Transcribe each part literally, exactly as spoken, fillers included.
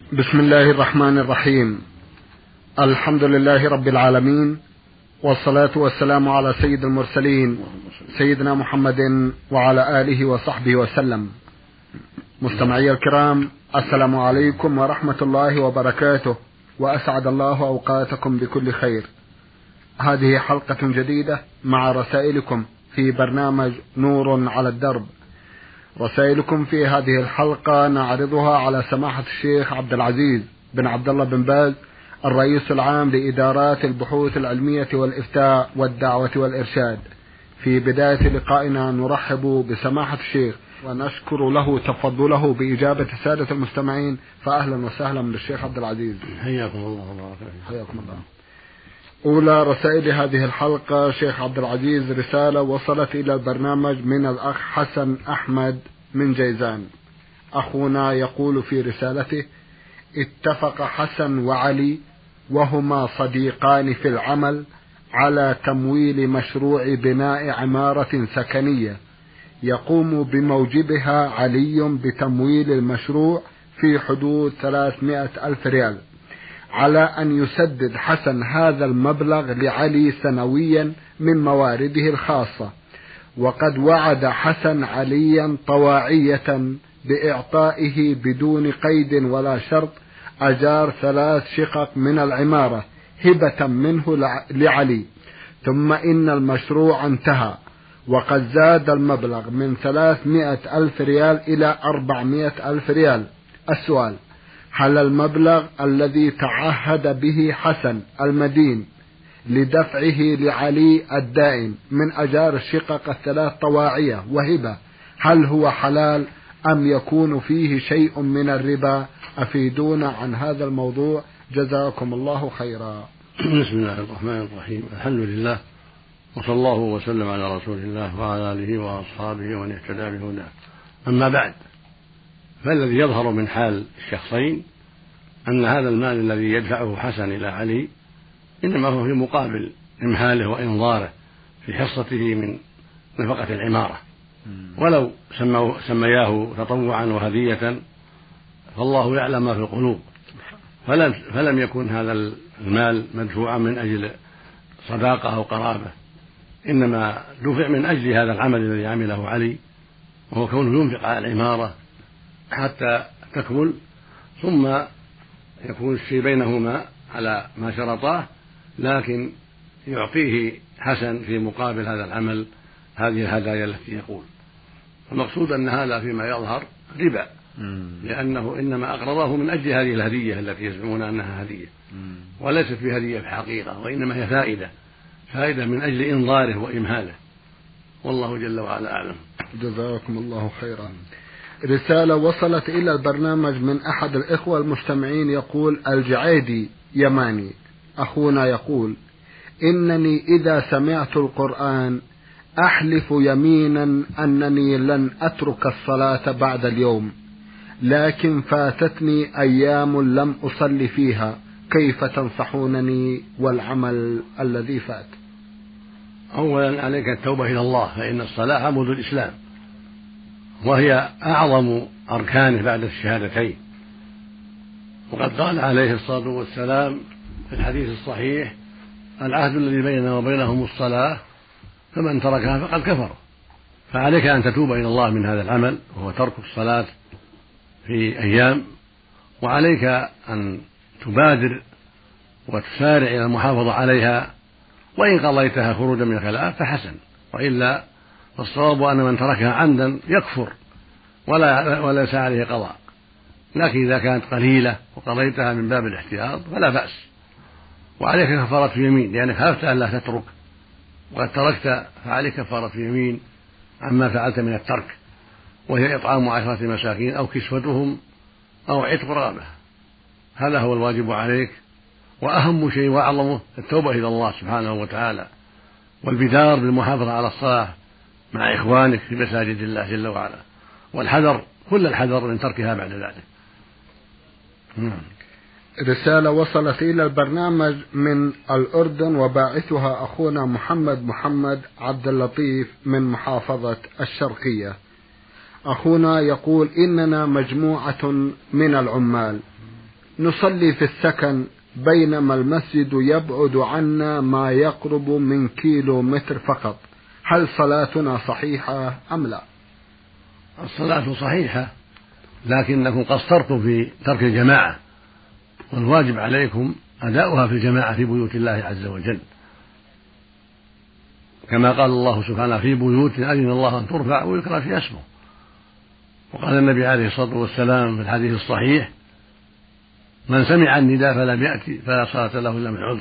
بسم الله الرحمن الرحيم. الحمد لله رب العالمين، والصلاة والسلام على سيد المرسلين سيدنا محمد وعلى آله وصحبه وسلم. مستمعي الكرام، السلام عليكم ورحمة الله وبركاته، وأسعد الله أوقاتكم بكل خير. هذه حلقة جديدة مع رسائلكم في برنامج نور على الدرب. رسائلكم في هذه الحلقة نعرضها على سماحة الشيخ عبد العزيز بن عبد الله بن باز، الرئيس العام لإدارات البحوث العلمية والإفتاء والدعوة والإرشاد. في بداية لقائنا نرحب بسماحة الشيخ ونشكر له تفضله بإجابة السادة المستمعين، فأهلا وسهلا بالشيخ عبد العزيز. حياكم الله وبارك حياكم الله. أولى رسائل هذه الحلقة شيخ عبد العزيز، رسالة وصلت إلى البرنامج من الأخ حسن أحمد من جيزان. أخونا يقول في رسالته: اتفق حسن وعلي وهما صديقان في العمل على تمويل مشروع بناء عمارة سكنية يقوم بموجبها علي بتمويل المشروع في حدود ثلاثمائة ألف ريال، على أن يسدد حسن هذا المبلغ لعلي سنويا من موارده الخاصة. وقد وعد حسن عليا طواعية بإعطائه بدون قيد ولا شرط أجار ثلاث شقق من العمارة هبة منه لعلي، ثم إن المشروع انتهى وقد زاد المبلغ من ثلاثمائة ألف ريال إلى أربعمائة ألف ريال. السؤال: هل المبلغ الذي تعهد به حسن المدين لدفعه لعلي الدائن من أجار الشقق الثلاث طواعية وهبة هل هو حلال أم يكون فيه شيء من الربا؟ أفيدونا عن هذا الموضوع، جزاكم الله خيرا. بسم الله الرحمن الرحيم. الحمد لله، وصلى الله وسلم على رسول الله وعلى آله وأصحابه ومن اهتدى بهداه. أما بعد، فالذي يظهر من حال الشخصين أن هذا المال الذي يدفعه حسن إلى علي إنما هو في مقابل إمهاله وإنظاره في حصته من نفقة العمارة، ولو سمياه تطوعا وهدية فالله يعلم ما في القلوب. فلم, فلم يكن هذا المال مدفوعا من أجل صداقة أو قرابة، إنما دفع من أجل هذا العمل الذي عمله علي، وهو كونه ينفق على العمارة حتى تكمل، ثم يكون الشيء بينهما على ما شرطاه، لكن يعطيه حسن في مقابل هذا العمل هذه الهدايا التي يقول. المقصود أن هذا فيما يظهر ربا، لأنه إنما أقرضه من أجل هذه الهدية التي يزعمون أنها هدية، وليست في هدية في الحقيقة، وإنما هي فائدة فائدة من أجل إنظاره وإمهاله، والله جل وعلا أعلم. جزاكم الله خيرا. رسالة وصلت إلى البرنامج من أحد الإخوة المستمعين يقول: الجعيدي يماني. أخونا يقول: إنني إذا سمعت القرآن أحلف يمينا أنني لن أترك الصلاة بعد اليوم، لكن فاتتني أيام لم أصلي فيها، كيف تنصحونني والعمل الذي فات؟ أولا عليك التوبة إلى الله، فإن الصلاة عمود الإسلام، وهي أعظم أركانه بعد الشهادتين. وقد قال عليه الصلاة والسلام في الحديث الصحيح: العهد الذي بيننا وبينهم الصلاة، فمن تركها فقد كفر. فعليك أن تتوب إلى الله من هذا العمل، وهو ترك الصلاة في أيام، وعليك أن تبادر وتسارع إلى المحافظة عليها، وإن قضيتها خروجا من الخلاف فحسن، وإلا فالصواب أن من تركها عمدا يكفر ولا وليس عليه قضاء، لكن إذا كانت قليلة وقضيتها من باب الاحتياط فلا بأس. وعليك كفارة يمين، لأنك خافت أن لا تترك وقد تركت، فعليك كفارة يمين عما فعلت من الترك، وهي إطعام عشرة مساكين أو كسوتهم أو عتق رقبة. هذا هو الواجب عليك، وأهم شيء وأعظمه التوبة إلى الله سبحانه وتعالى، والبدار بالمحافظة على الصلاة مع إخوانك في مساجد الله جل وعلا، والحذر كل الحذر من تركها بعد ذلك. رسالة وصلت إلى البرنامج من الأردن، وباعثها أخونا محمد محمد عبد اللطيف من محافظة الشرقية. أخونا يقول: إننا مجموعة من العمال نصلي في السكن بينما المسجد يبعد عنا ما يقرب من كيلو متر فقط، هل صلاتنا صحيحة أم لا؟ الصلاة صحيحة، لكنكم قصرتم في ترك الجماعة، والواجب عليكم أداؤها في الجماعة في بيوت الله عز وجل، كما قال الله سبحانه في بيوت أذن الله أن ترفع ويذكر فيها اسمه. وقال النبي عليه الصلاة والسلام في الحديث الصحيح: من سمع النداء فلم يأتي فلا صلاة له إلا من عذر.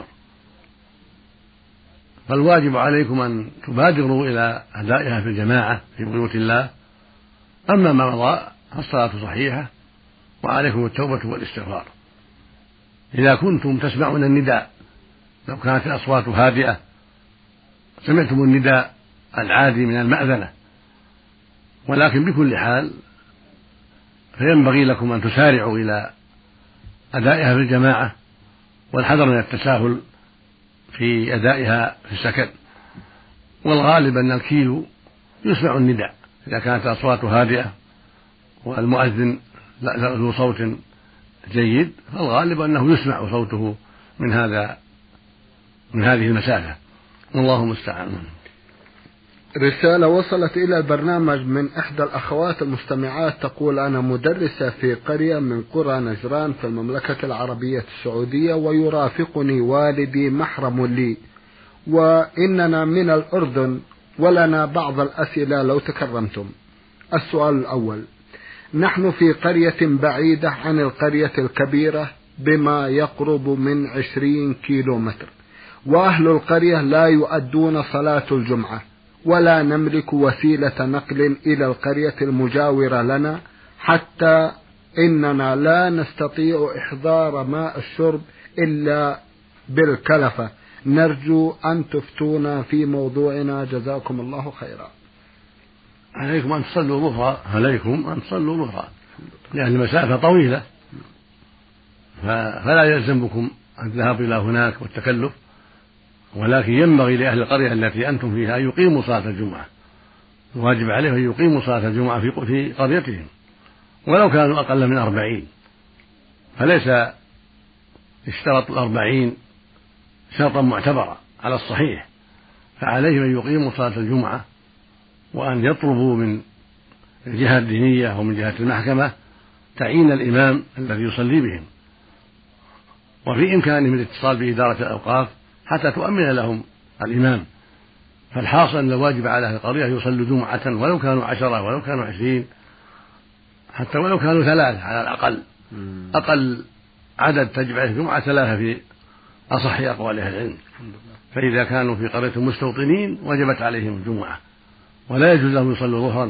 فالواجب عليكم أن تبادروا إلى أدائها في الجماعة في بيوت الله. أما ما مضى فالصلاة صحيحة، وعليكم التوبة والاستغفار. إذا كنتم تسمعون النداء، لو كانت الأصوات هادئة سمعتم النداء العادي من المأذنة، ولكن بكل حال فينبغي لكم أن تسارعوا إلى أدائها في الجماعة، والحذر من التساهل في أدائها في السكن. والغالب أن الكيلو يسمع النداء إذا كانت الأصوات هادئة والمؤذن ذو صوت جيد، فالغالب أنه يسمع صوته من هذا من هذه المسافة، والله المستعان. رسالة وصلت إلى البرنامج من إحدى الأخوات المستمعات تقول: أنا مدرسة في قرية من قرى نجران في المملكة العربية السعودية، ويرافقني والدي محرم لي، وإننا من الأردن، ولنا بعض الأسئلة لو تكرمتم. السؤال الأول: نحن في قرية بعيدة عن القرية الكبيرة بما يقرب من عشرين كيلو متر، وأهل القرية لا يؤدون صلاة الجمعة، ولا نملك وسيلة نقل إلى القرية المجاورة لنا، حتى إننا لا نستطيع إحضار ماء الشرب إلا بالكلفة. نرجو أن تفتونا في موضوعنا، جزاكم الله خيرا. عليكم أن تصلوا ظهرا عليكم أن تصلوا ظهرا لأن المسافة طويلة، فلا يلزم بكم الذهاب إلى هناك والتكلف، ولكن ينبغي لأهل القرية التي أنتم فيها أن يقيموا صلاة الجمعة. الواجب عليهم أن يقيموا صلاة الجمعة في قريتهم ولو كانوا أقل من أربعين، فليس اشترط الأربعين شرطا معتبرا على الصحيح، فعليهم أن يقيموا صلاة الجمعة، وأن يطلبوا من الجهة الدينية ومن جهة المحكمة تعيين الإمام الذي يصلي بهم، وفي إمكانهم الاتصال بإدارة الأوقاف حتى تؤمن لهم الإمام. فالحاصل أن الواجب على أهل القرية يصلوا جمعة ولو كانوا عشرة ولو كانوا عشرين، حتى ولو كانوا ثلاثة على الأقل. أقل عدد تجمع الجمعة ثلاثة في أصح أقوال أهل العلم، فإذا كانوا في قرية مستوطنين وجبت عليهم الجمعة، ولا يجوز لهم يصلوا ظهرا.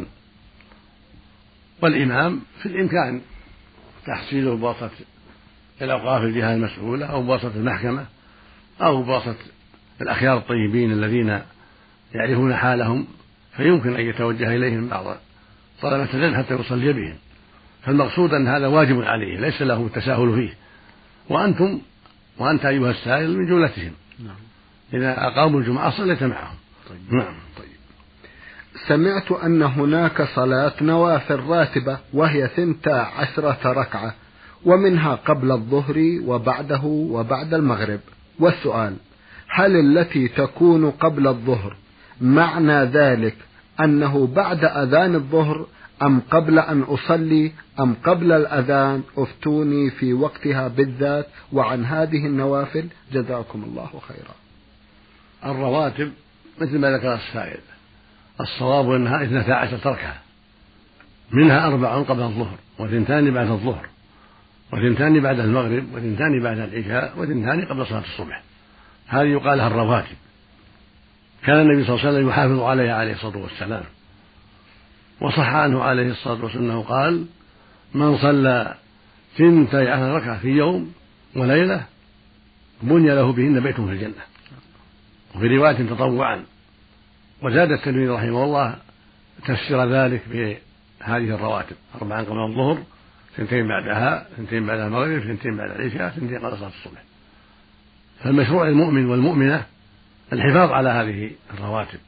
والإمام في الإمكان تحصيله بواسطة الأوقاف الجهة المسؤولة أو بواسطة المحكمة أو بواسطة الأخيار الطيبين الذين يعرفون حالهم، فيمكن أن يتوجه إليهم بعض طلبة العلم حتى يصلي بهم. فالمقصود أن هذا واجب عليه ليس له التساهل فيه، وأنتم وأنت أيها السائل من جملتهم. إذا أقاموا الجمعة صليت معهم. طيب. نعم. طيب. سمعت أن هناك صلاة نوافل راتبة وهي ثنتا عشرة ركعة، ومنها قبل الظهر وبعده وبعد المغرب. والسؤال: هل التي تكون قبل الظهر معنى ذلك أنه بعد أذان الظهر، أم قبل أن أصلي، أم قبل الأذان؟ أفتوني في وقتها بالذات وعن هذه النوافل، جزاكم الله خيرا. الرواتب مثل ما ذكر السائل، الصواب أنها اثنتا عشرة ركعة، منها أربع قبل الظهر، وثنتان بعد الظهر، وثنتان بعد المغرب، وثنتان بعد العشاء، وثنتان قبل صلاة الصبح. هذه يقال لها الرواتب. كان النبي صلى الله عليه وسلم يحافظ عليها عليه الصلاة والسلام، وصح عنه عليه الصلاة والسلام أنه قال: من صلى ثنتي عشرة ركعة في يوم وليلة بني له بهن بيت في الجنة. وفي رواية تطوعا. وزاد الترمذي رحمه الله تفسير ذلك بهذه الرواتب: أربعا قبل الظهر، ثنتين بعدها، ثنتين بعد المغرب، ثنتين بعد العشاء، ثنتين قبل صلاة الصبح. فالمشروع المؤمن والمؤمنة الحفاظ على هذه الرواتب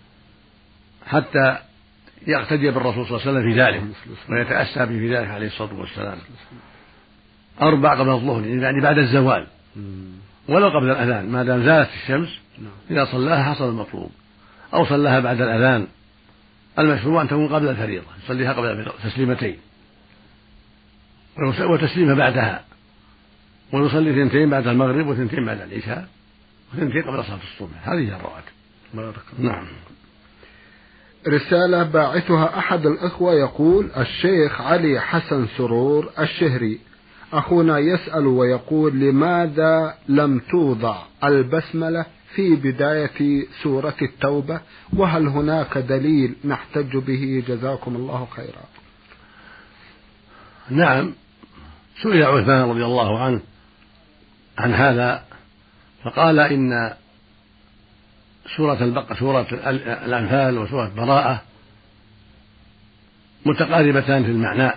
حتى يقتدي بالرسول صلى الله عليه وسلم في ذلك ويتأسى به في ذلك عليه الصلاة والسلام. أربع قبل الظهر يعني بعد الزوال ولو قبل الأذان ما دام زالت الشمس إذا صلاها حصل المطلوب، أو صلاها بعد الأذان المشروع أن تكون قبل الفريضة يصليها قبل تسليمتين وتسليمها بعدها، ويصلي اثنتين بعد المغرب واثنتين بعد العشاء واثنتين قبل صلاة الصبح. هذه الرواتب. بارك الله. نعم. رسالة باعثها أحد الأخوة يقول: الشيخ علي حسن سرور الشهري أخونا يسأل ويقول: لماذا لم توضع البسملة في بداية سورة التوبة، وهل هناك دليل نحتج به؟ جزاكم الله خيرا. نعم، سئل عثمان رضي الله عنه عن هذا فقال إن سورة البقرة سورة الأنفال وسورة براءة متقاربتان في المعنى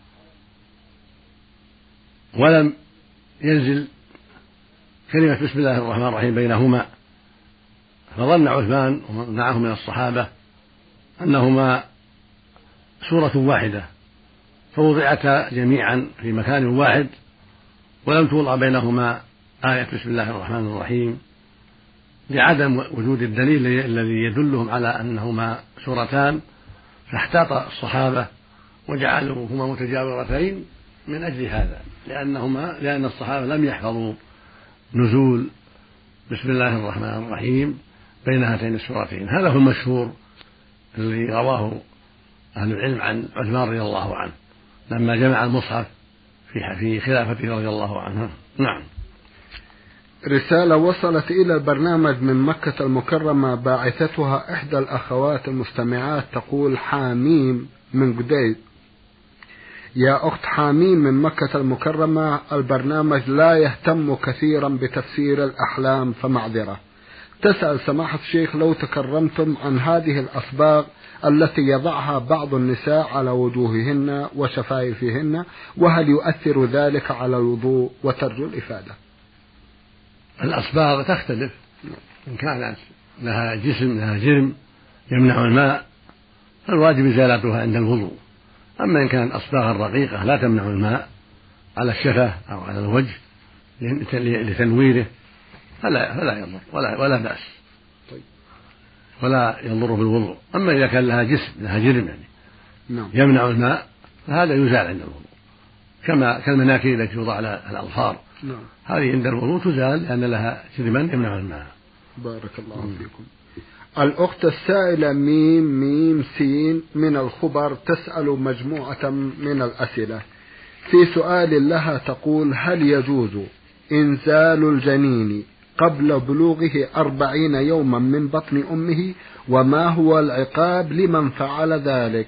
ولم ينزل كلمة بسم الله الرحمن الرحيم بينهما، فظن عثمان ومن معه من الصحابة أنهما سورة واحدة فوضعتا جميعا في مكان واحد ولم توضع بينهما آية بسم الله الرحمن الرحيم لعدم وجود الدليل الذي يدلهم على أنهما سورتان، فاحتاط الصحابة وجعلوهما متجاورتين من أجل هذا، لأنهما لأن الصحابة لم يحفظوا نزول بسم الله الرحمن الرحيم بين هاتين السورتين. هذا هو المشهور الذي رواه أهل العلم عن عثمان رضي الله عنه لما جمع المصحف في خلافته رضي الله عنه. نعم. رسالة وصلت إلى البرنامج من مكة المكرمة باعثتها إحدى الأخوات المستمعات تقول: حاميم من قديد. يا أخت حاميم من مكة المكرمة، البرنامج لا يهتم كثيرا بتفسير الأحلام فمعذرة. تسأل سماحة الشيخ لو تكرمتم عن هذه الأصباغ التي يضعها بعض النساء على وجوههن وشفايفهن، وهل يؤثر ذلك على الوضوء؟ وترجو الإفادة. الأصباغ تختلف، إن كانت لها جسم لها جرم يمنع الماء فالواجب إزالتها عند الوضوء، أما إن كانت أصباغا رقيقة لا تمنع الماء على الشفة أو على الوجه لتنويره فلا فلا يضر ولا ولا بأس ولا يضر بالوضوء. أما إذا كان لها جسم لها جرم يعني يمنع الماء فهذا يزال عند الوضوء، كما كالمناكير التي توضع على الأظفار هذه عند الوضوء تزال لأن لها جرما يمنع الماء. بارك الله م. فيكم. الأخت السائلة ميم ميم سين من الخبر تسأل مجموعة من الأسئلة. في سؤال لها تقول: هل يجوز إنزال الجنين قبل بلوغه أربعين يوما من بطن أمه، وما هو العقاب لمن فعل ذلك؟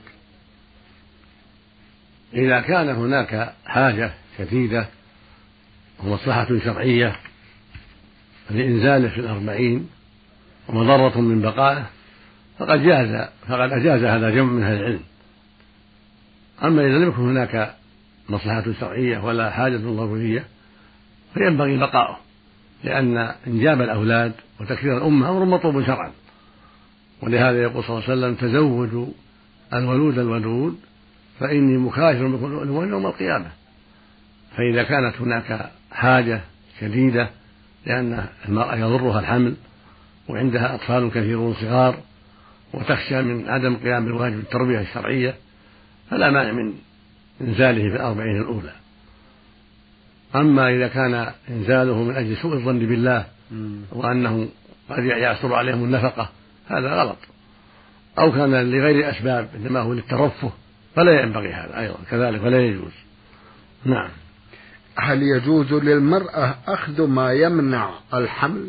إذا كان هناك حاجة شديدة ومصلحة شرعية لإنزاله في الأربعين ومضرة من بقائه فقد جاز فقد أجاز هذا جمع من أهل العلم. أما إذا لم يكن هناك مصلحة شرعية ولا حاجة ضرورية فينبغي بقاؤه، لأن إنجاب الأولاد وتكثير الأمة أمر مطلوب شرعا، ولهذا يقول صلى الله عليه وسلم: تزوجوا الولود الودود فإني مكاثر بكم الأمم يوم القيامة. فإذا كانت هناك حاجة شديدة لأن المرأة يضرها الحمل وعندها أطفال كثيرون صغار وتخشى من عدم قيام بالواجب التربية الشرعية فلا مانع من إنزاله في الأربعين الأولى. أما إذا كان إنزاله من أجل سوء الظن بالله وأنه قد يعسر عليهم النفقة هذا غلط، أو كان لغير أسباب إنما هو للترفه فلا ينبغي هذا أيضا كذلك ولا يجوز. نعم. هل يجوز للمرأة أخذ ما يمنع الحمل؟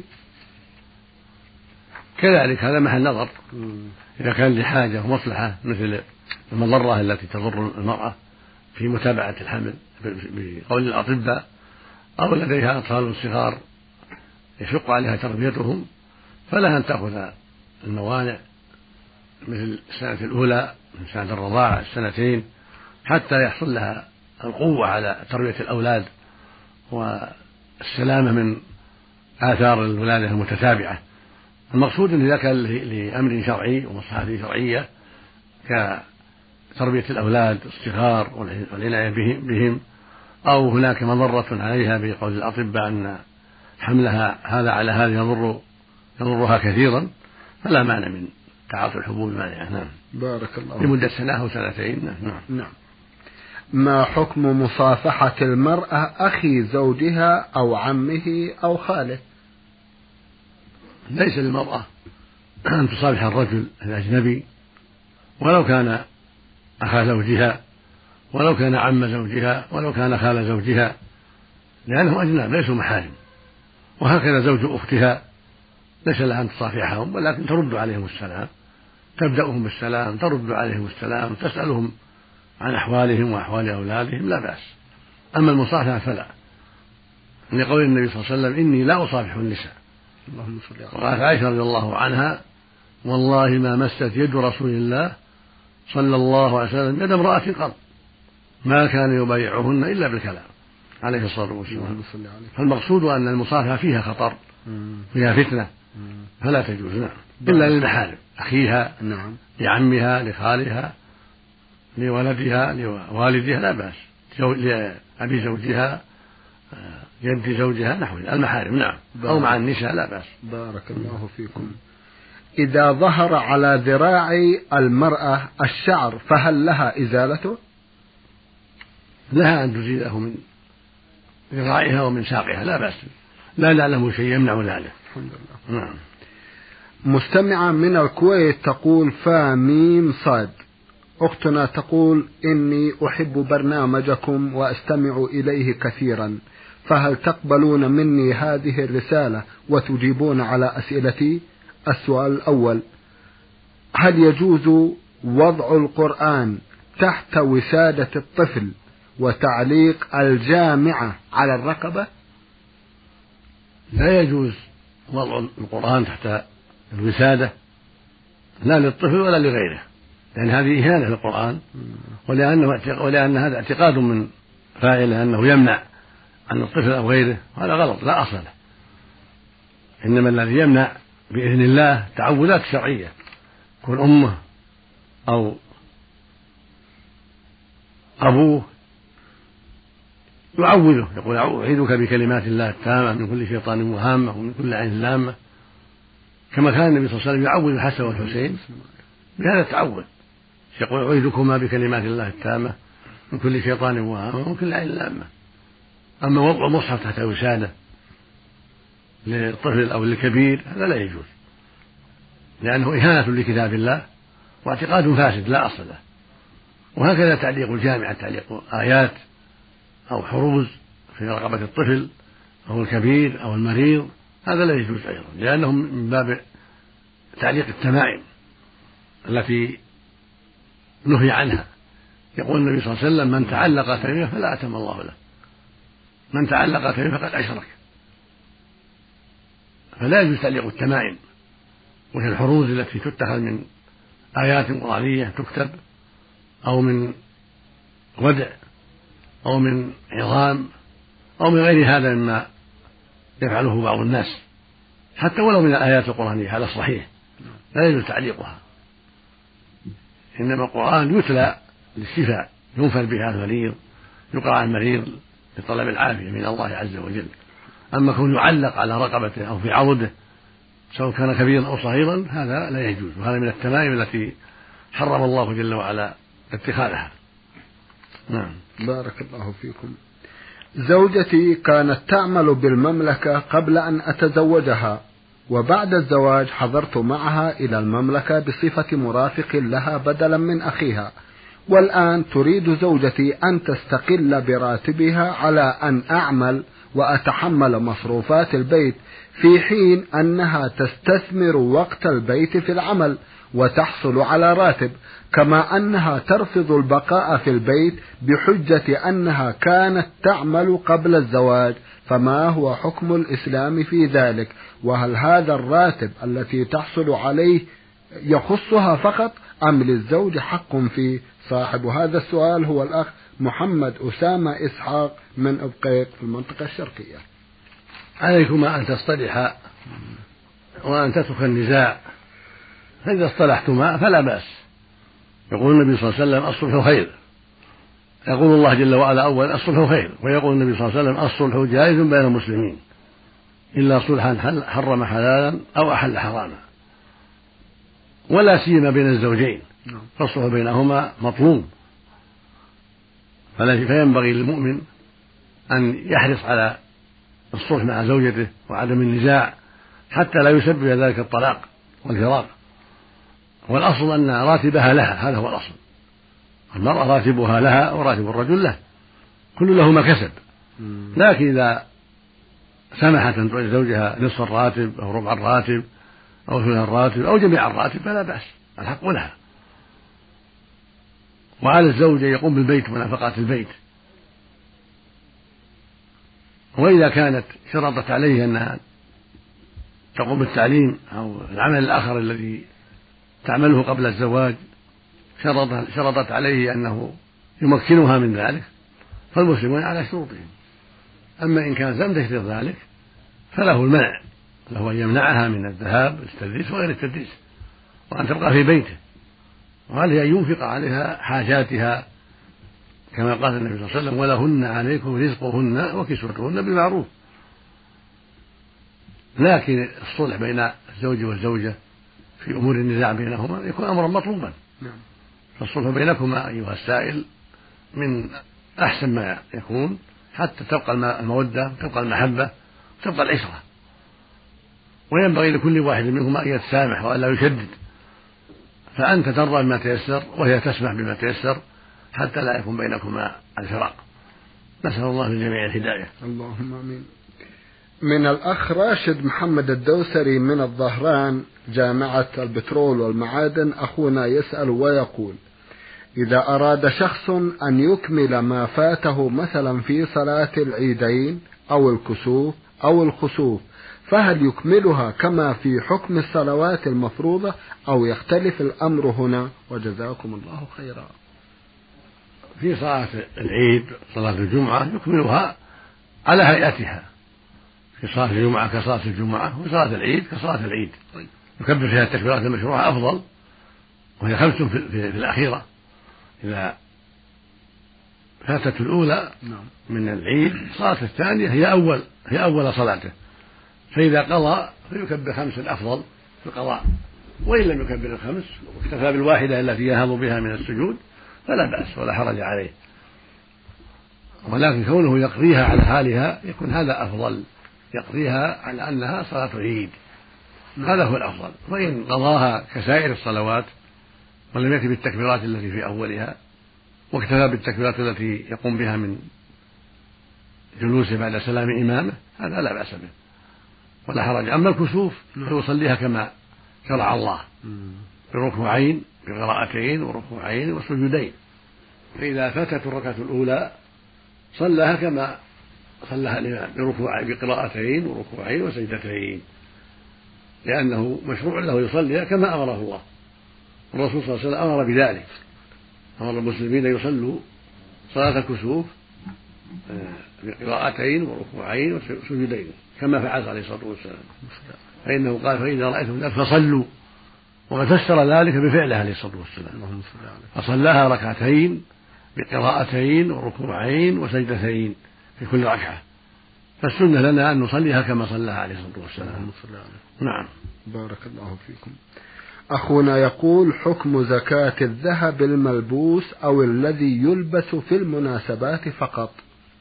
كذلك هذا محل نظر، إذا كان لحاجة ومصلحة مثل المضرة التي تضر المرأة في متابعة الحمل بقول الأطباء، أو لديها أطفال صغار يشق عليها تربيتهم فلها أن تأخذ الموانع مثل السنة الأولى من سنة الرضاعة السنتين حتى يحصل لها القوة على تربية الأولاد والسلامة من آثار الولادة المتتابعة. المقصود أن إذا كان لأمر شرعي ومصلحة شرعية كتربية الأولاد الصغار والعناية بهم أو هناك مضرة عليها بقول الأطباء أن حملها هذا على هذا يضر يضرها كثيرا، فلا مانع من تعاطي الحبوب المانعة. نعم. بارك الله لمدة سنة أو سنتين. نعم. نعم. ما حكم مصافحة المرأة أخي زوجها أو عمه أو خاله؟ ليس للمرأة أن تصافح الرجل الأجنبي ولو كان أخا زوجها ولو كان عم زوجها ولو كان خال زوجها، لأنهم أجناب ليسوا محارم. وهكذا زوج أختها ليس لها أن تصافحهم، ولكن ترد عليهم السلام، تبدأهم بالسلام، ترد عليهم السلام، تسألهم عن أحوالهم وأحوال أولادهم، لا بأس. أما المصافحة فلا، لقول النبي صلى الله عليه وسلم: إني لا أصافح النساء. وقالت عائشة رضي الله عنها: والله ما مست يد رسول الله صلى الله عليه وسلم يد امرأة قط، ما كان يبايعهن إلا بالكلام عليه الصلاة والسلام. فالمقصود أن المصافحة فيها خطر، فيها فتنة، فلا تجوز. نعم. إلا للمحارم، أخيها، لعمها، لخالها، لولدها، لوالدها، لا بأس. لأبي زوجها، يد زوجها، نحو المحارم. نعم. أو مع النساء لا بأس. بارك الله فيكم. إذا ظهر على ذراع المرأة الشعر فهل لها إزالته؟ لها أن تزيله من ذراعها ومن ساقها، لا بأس، لا نعلم شيء يمنع ذلك. الحمد لله. نعم. مستمعة من الكويت تقول: فا ميم صاد. أختنا تقول: إني أحب برنامجكم وأستمع إليه كثيرا، فهل تقبلون مني هذه الرسالة وتجيبون على أسئلتي؟ السؤال الأول: هل يجوز وضع القرآن تحت وسادة الطفل وتعليق الجامعة على الرقبة؟ لا يجوز وضع القرآن تحت الوسادة، لا للطفل ولا لغيره، لأن هذه إهانة للقرآن، ولأنه ولأن هذا اعتقاد من فاعله أنه يمنع عن الطفل أو غيره، هذا غلط لا أصل له. إنما الذي يمنع بإذن الله تعوذات شرعية، يكون أمه أو أبوه يعوذه، يقول: أعوذك بكلمات الله التامة من كل شيطان وهامة ومن كل عين لامة، كما كان النبي صلى الله عليه وسلم يعوذ الحسن والحسين بهذا التعوذ، يقول: أعوذكما بكلمات الله التامة من كل شيطان وهامة ومن كل عين لامة. أما وضع مصحف تحت وسادة للطفل أو للكبير هذا لا يجوز، لأنه إهانة لكتاب الله واعتقاد فاسد لا أصل له. وهكذا تعليق الجامعة، تعليق آيات أو حروز في رقبة الطفل أو الكبير أو المريض، هذا لا يجوز أيضا، لأنه من باب تعليق التمائم التي نهي عنها. يقول النبي صلى الله عليه وسلم: من تعلق تميمة فلا أتم الله له، من تعلق تميمة فقد أشرك. فلا يجوز تعليق التمائم وهي الحروز التي تتخذ من آيات قرآنية تكتب، أو من ودع، أو من عظام، أو من غير هذا مما يفعله بعض الناس، حتى ولو من الآيات القرآنية على الصحيح لا يجوز تعليقها. إنما القرآن يتلى للشفاء، ينفر بها المريض، يقرأ على المريض لطلب العافية من الله عز وجل. أما كون يعلق على رقبته أو في عضده سواء كان كبيرا أو صغيرا هذا لا يجوز، وهذا من التمائم التي حرم الله جل وعلا اتخاذها. نعم. بارك الله فيكم. زوجتي كانت تعمل بالمملكة قبل أن أتزوجها، وبعد الزواج حضرت معها إلى المملكة بصفة مرافق لها بدلا من أخيها، والآن تريد زوجتي أن تستقل براتبها على أن أعمل وأتحمل مصروفات البيت، في حين أنها تستثمر وقت البيت في العمل وتحصل على راتب، كما أنها ترفض البقاء في البيت بحجة أنها كانت تعمل قبل الزواج. فما هو حكم الإسلام في ذلك؟ وهل هذا الراتب التي تحصل عليه يخصها فقط أم للزوج حق فيه؟ صاحب هذا السؤال هو الأخ محمد أسامة إسحاق من أبقيت في المنطقة الشرقية. عليكما أن تصطلحا وأن تترك النزاع، فإذا اصطلحتما فلا بأس. يقول النبي صلى الله عليه وسلم: الصلح خير، يقول الله جل وعلا أولا الصلح خير، ويقول النبي صلى الله عليه وسلم الصلح جائز بين المسلمين إلا صلحا حرم حلالا أو أحل حراما، ولا سيما بين الزوجين، فالصلح بينهما مطلوب. فينبغي للمؤمن أن يحرص على الصلح مع زوجته وعدم النزاع حتى لا يسبب ذلك الطلاق والفراق. والأصل أن راتبها لها، هذا هو الأصل. المرأة راتبها لها وراتب الرجل له، كل له ما كسب. لكن إذا سمحت أن تعطي زوجها نصف الراتب أو ربع الراتب أو ثلث الراتب أو جميع الراتب فلا بأس، الحق لها. وعلى الزوج يقوم بالبيت ونفقات البيت. وإذا كانت شرطت عليه أنها تقوم بالتعليم أو العمل الآخر الذي تعمله قبل الزواج شرطت عليه أنه يمكنها من ذلك، فالمسلمون على شروطهم. أما إن كانت لم تشترط ذلك فله المنع، له أن يمنعها من الذهاب للتدريس وغير التدريس، وأن تبقى في بيته، وعليه أن ينفق عليها حاجاتها كما قال النبي صلى الله عليه وسلم ولهن عليكم رزقهن وكسوتهن بالمعروف. لكن الصلح بين الزوج والزوجة في أمور النزاع بينهما يكون أمرا مطلوبا. فالصلح بينكما أيها السائل من أحسن ما يكون حتى تبقى المودة، تبقى المحبة، تبقى العشرة. وينبغي لكل واحد منهما أن يتسامح وألا يشدد، فأنت ترضى بما تيسر وهي تسمح بما تيسر حتى لا يكون بينكما الفراق. نسأل الله للجميع الهداية. اللهم آمين. من الأخ راشد محمد الدوسري من الظهران جامعة البترول والمعادن، أخونا يسأل ويقول: إذا أراد شخص أن يكمل ما فاته مثلا في صلاة العيدين أو الكسوف أو الخسوف، فهل يكملها كما في حكم الصلوات المفروضة أو يختلف الأمر هنا؟ وجزاكم الله خيرا. في صلاة العيد صلاة الجمعة يكملها على هيئتها، في صلاة الجمعة كصلاة الجمعة، وصلاة العيد كصلاة العيد، يكبر فيها التكبيرات المشروعة أفضل، وهي خمس في, في, في الأخيرة. إذا فاتت الأولى من العيد صلاة الثانية هي أول هي أول صلاته، فإذا قضى فيكبر خمس الأفضل في القضاء، وإن لم يكبر الخمس واكتفى بالواحدة التي ينهض بها من السجود فلا بأس ولا حرج عليه. ولكن كونه يقضيها على حالها يكون هذا أفضل، يقضيها على أنها صلاة عيد، هذا هو الأفضل. وإن قضاها كسائر الصلوات ولم يكن بالتكبيرات التي في أولها واكتفى بالتكبيرات التي يقوم بها من جلوسه بعد سلام إمامه هذا لا بأس به ولا حرج. أما الكسوف فيصليها كما شرع الله بركوعين بقراءتين وركوعين وسجودين، فإذا فاتت الركعة الأولى صلىها كما صلىها الإمام بركوع بقراءتين وركوعين وسجدتين، لأنه مشروع له يصليها كما أمره الله، والرسول صلى الله عليه وسلم أمر بذلك، أمر المسلمين يصلوا صلاة الكسوف بقراءتين وركوعين وسجودين كما فعل عليه الصلاة والسلام، فإنه قال: فإذا رأيتم ذلك فصلوا، وقد فسر ذلك بفعله عليه الصلاة والسلام، فصلاها ركعتين بقراءتين وركوعين وسجدتين في كل ركعة، فالسنة لنا أن نصليها كما صلاها عليه الصلاة والسلام. نعم. بارك الله فيكم. أخونا يقول: حكم زكاة الذهب الملبوس أو الذي يلبس في المناسبات فقط؟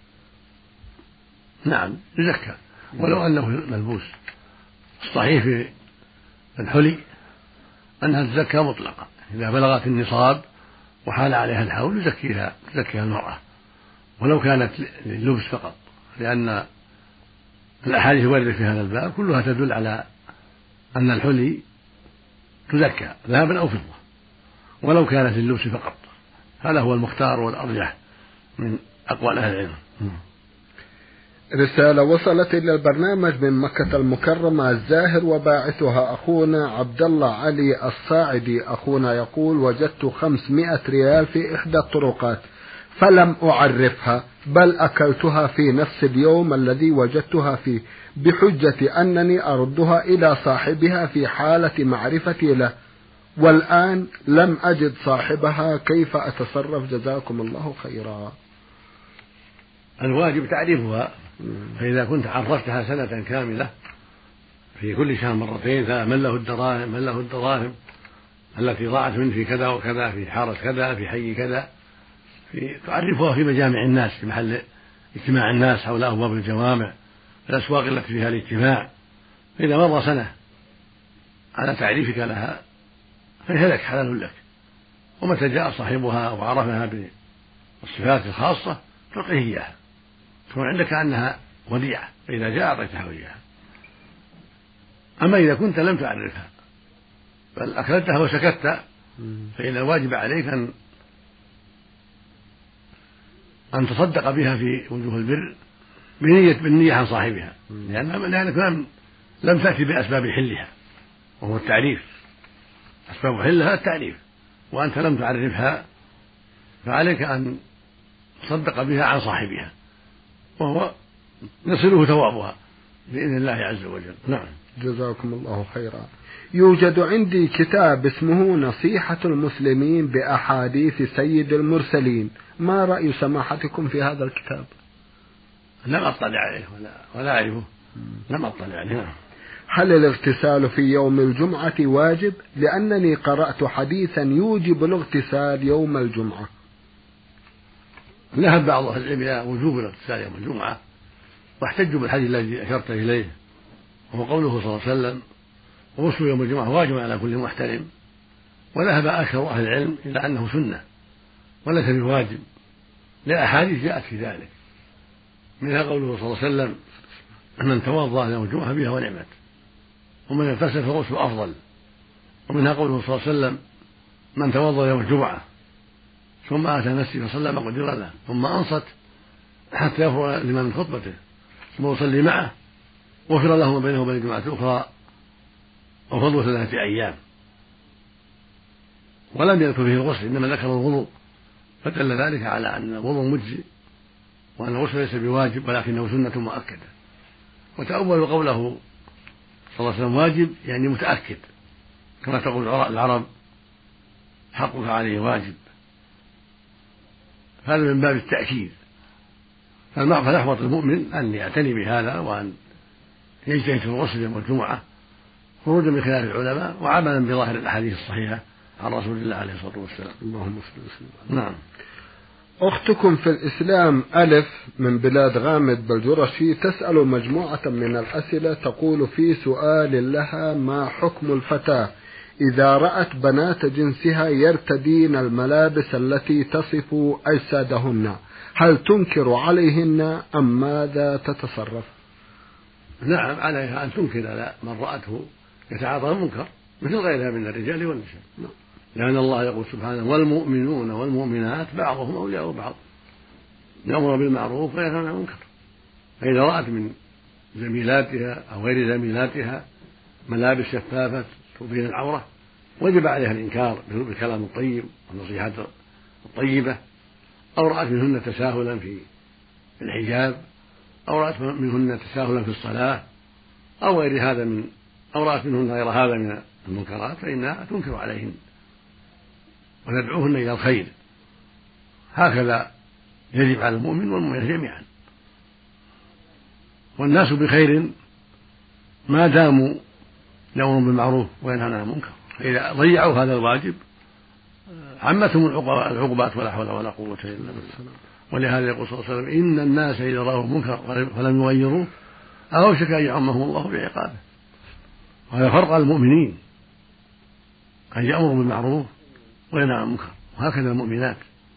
نعم يزكى ولو أنه ملبوس. الصحيح في الحلي أنها تزكى مطلقة، إذا بلغت النصاب وحال عليها الحول يزكيها تزكيها المرأة ولو كانت لللبس فقط، لأن الأحاديث الواردة في هذا الباب كلها تدل على أن الحلي تزكى ذهبا أو فضة ولو كانت لللبس فقط، هذا هو المختار والأرجح من أقوال أهل العلم. رسالة وصلت إلى البرنامج من مكة المكرمة الزاهر وباعثها أخونا عبد الله علي الصاعدي. أخونا يقول: وجدت خمسمائة ريال في إحدى الطرقات فلم أعرفها بل أكلتها في نفس اليوم الذي وجدتها فيه بحجة أنني أردها إلى صاحبها في حالة معرفتي له، والآن لم أجد صاحبها، كيف أتصرف؟ جزاكم الله خيرا. الواجب تعريفها، فإذا كنت عرفتها سنة كاملة في كل شهر مرتين، من له الدراهم من له الدراهم التي ضاعت منه في كذا وكذا، في حارة كذا، في حي كذا، في تعرفها في مجامع الناس، في محل اجتماع الناس حول أبواب الجوامع، الأسواق التي فيها الاجتماع. فإذا مر سنة على تعريفك لها فهي لك، حلال لك. ومتى جاء صاحبها وعرفها بالصفات الخاصة تعطيه إياها، تكون عندك كأنها وديعة، فإذا جاء أعطيتها إياها. أما إذا كنت لم تعرفها بل أكلتها وسكت، فإن الواجب عليك أن أن تصدق بها في وجوه البر بنية بالنية عن صاحبها، لأنك لم لم تأتي بأسباب حلها، وهو التعريف. أسباب حلها التعريف، وأنت لم تعرفها، فعليك أن تصدق بها عن صاحبها، وهو يصله ثوابها بإذن الله عز وجل. نعم. جزاكم الله خيرا. يوجد عندي كتاب اسمه نصيحة المسلمين بأحاديث سيد المرسلين، ما رأي سماحتكم في هذا الكتاب؟ لم أطلع عليه ولا, ولا أعرفه، لم أطلع عليه. هل الاغتسال في يوم الجمعة واجب؟ لأنني قرأت حديثا يوجب الاغتسال يوم الجمعة. ذهب بعض أهل العلم إلى وجوب الاغتسال يوم الجمعة، واحتجوا بالحديث الذي أشرت إليه، وهو قوله صلى الله عليه وسلم: غسل يوم الجمعة واجب على كل محترم. وذهب أكثر أهل العلم إلى أنه سنة وليس بواجب، لأحاديث جاءت في ذلك، منها قوله صلى الله عليه وسلم: من توضأ يوم الجمعة بها ونعمت، ومن اغتسل فالغسل أفضل. ومنها قوله صلى الله عليه وسلم: من توضأ يوم الجمعة ثم أتى المسجد فصلى ما قدر له ثم أنصت حتى يفرغ الإمام من خطبته ثم يصلي معه غفر له ما بينه وبين الجمعة الأخرى وفضل ثلاثة أيام. ولم يذكر فيه الغسل، إنما ذكر الوضوء، فدل ذلك على أن الوضوء مجزي، وأن الغسل ليس بواجب ولكنه سنة مؤكدة. وتأول قوله صلى الله عليه وسلم واجب يعني متأكد، كما تقول العرب: حقك عليه واجب. هذا من باب التأكيد. فالأحوط المؤمن أن يعتني بهذا، وأن يجتهد في الغسل يوم الجمعة خروجا من خلاف العلماء وعملا بظاهر الأحاديث الصحيحة عن رسول الله عليه الصلاة والسلام. اللهم صل وسلم. نعم. أختكم في الإسلام ألف من بلاد غامد بالجرشي تسأل مجموعة من الأسئلة، تقول في سؤال لها: ما حكم الفتاة إذا رأت بنات جنسها يرتدين الملابس التي تصف أجسادهن، هل تنكر عليهن أم ماذا تتصرف؟ نعم، عليها أن تنكر على من رأته يتعاطى المنكر مثل غيرها من الرجال والنساء، لأن الله يقول سبحانه: والمؤمنون والمؤمنات بعضهم أولياء بعض يأمر بالمعروف وينهى عن المنكر. فإذا رأت من زميلاتها أو غير زميلاتها ملابس شفافة تبين العورة وجب عليها الإنكار بالكلام الطيب والنصيحة الطيبة، أو رأت منهن تساهلا في الحجاب، أو رأت منهن تساهلا في الصلاة، أو غير هذا من أو رأت منهن غير هذا من المنكرات، فإنها تنكر عليهن وتدعوهن إلى الخير. هكذا يجب على المؤمن والمؤمنة جميعا. والناس بخير ما داموا يأمرون بالمعروف وينهون عن المنكر، فإذا ضيعوا هذا الواجب عمتهم العقوبات ولا حول ولا قوة إلا بالله. ولهذا يقول صلى الله عليه وسلم: إن الناس إذا رأوا المنكر فلم يغيروه أوشك أن يعمهم الله بعقابه. وهذا فرق على المؤمنين، أن يأمروا بالمعروف وينهوا عن المنكر، وهكذا المؤمنات،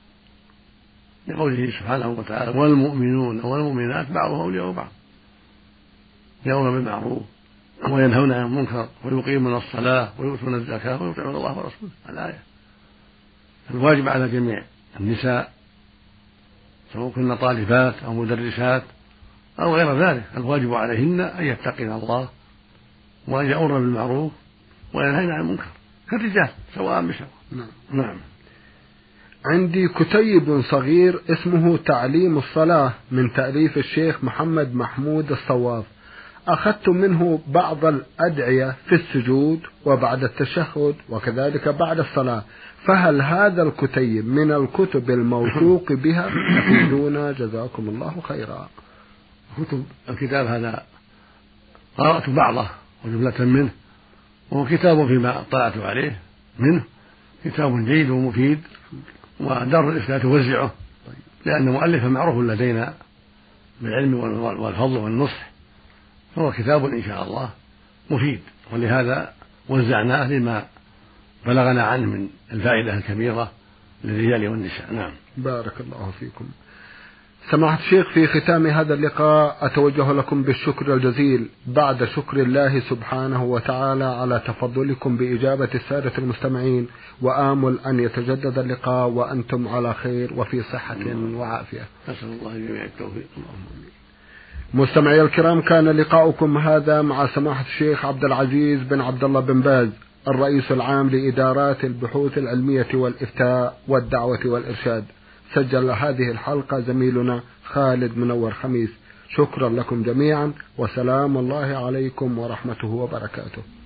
لقوله سبحانه وتعالى: والمؤمنون والمؤمنات بعضهم أولياء بعض يأمرون بالمعروف وينهون عن المنكر ويقيمون الصلاة ويؤتون الزكاة ويطيعون الله ورسوله. الآية. الواجب على جميع النساء سواء كن طالبات أو مدرسات أو غير ذلك، الواجب عليهن أن يتقين الله وأن يأمرن بالمعروف وينهين عن المنكر كالرجال سواء بسواء. نعم. نعم. عندي كتيب صغير اسمه تعليم الصلاة من تأليف الشيخ محمد محمود الصواف، أخذت منه بعض الأدعية في السجود وبعد التشهد وكذلك بعد الصلاة، فهل هذا الكتيب من الكتب الموثوق بها؟ أفيدونا جزاكم الله خيرا. كتب الكتاب هذا قرأت بعضه وجملة منه، وهو كتاب فيما اطلعت عليه منه كتاب جيد ومفيد، ودار الإفتاء توزعه لأن مؤلفا معروف لدينا بالعلم والفضل والنصح، فهو كتاب إن شاء الله مفيد، ولهذا وزعناه لما بلغنا عنه من الفائدة الكبيرة للرجال والنساء. نعم. بارك الله فيكم. سماحة الشيخ، في ختام هذا اللقاء أتوجه لكم بالشكر الجزيل بعد شكر الله سبحانه وتعالى على تفضلكم بإجابة السادة المستمعين، وآمل أن يتجدد اللقاء وأنتم على خير وفي صحة وعافية. أسأل الله جميع التوفيق. مستمعي الكرام، كان لقاؤكم هذا مع سماحة الشيخ عبد العزيز بن عبد الله بن باز، الرئيس العام لإدارات البحوث العلمية والإفتاء والدعوة والإرشاد. سجل هذه الحلقة زميلنا خالد منور خميس. شكرا لكم جميعا، وسلام الله عليكم ورحمته وبركاته.